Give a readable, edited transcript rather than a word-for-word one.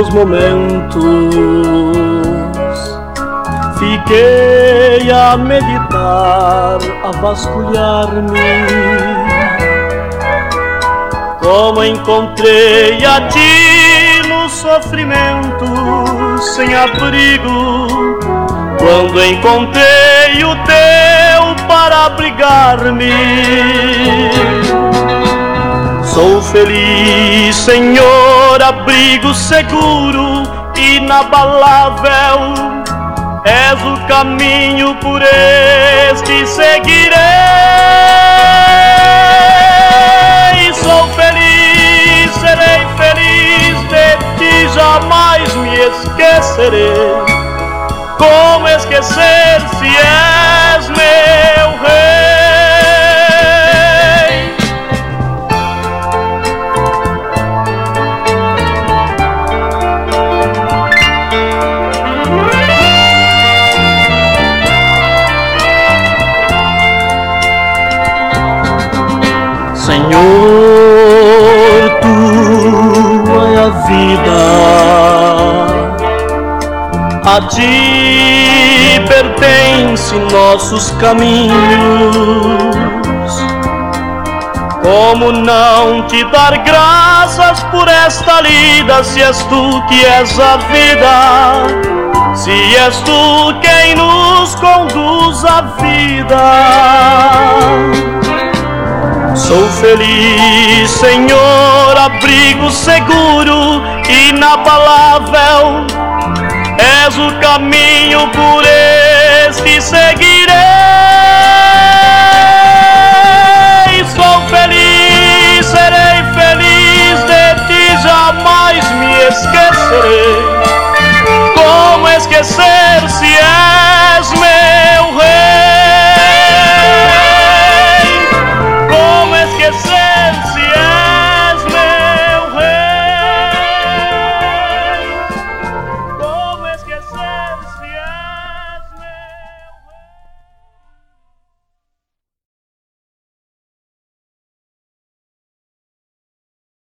dois momentos fiquei a meditar, a vasculhar-me, como encontrei a ti no sofrimento, sem abrigo, quando encontrei o teu para abrigar-me. Sou feliz, Senhor, abrigo seguro, inabalável, és o caminho, por este seguirei. Sou feliz, serei feliz, de ti jamais me esquecerei. Como esquecer se és meu rei? Senhor, tua é a vida, a ti pertence nossos caminhos. Como não te dar graças por esta lida, se és tu que és a vida, se és tu quem nos conduz à vida. Sou feliz, Senhor, abrigo seguro, inabalável, és o caminho, por este seguirei.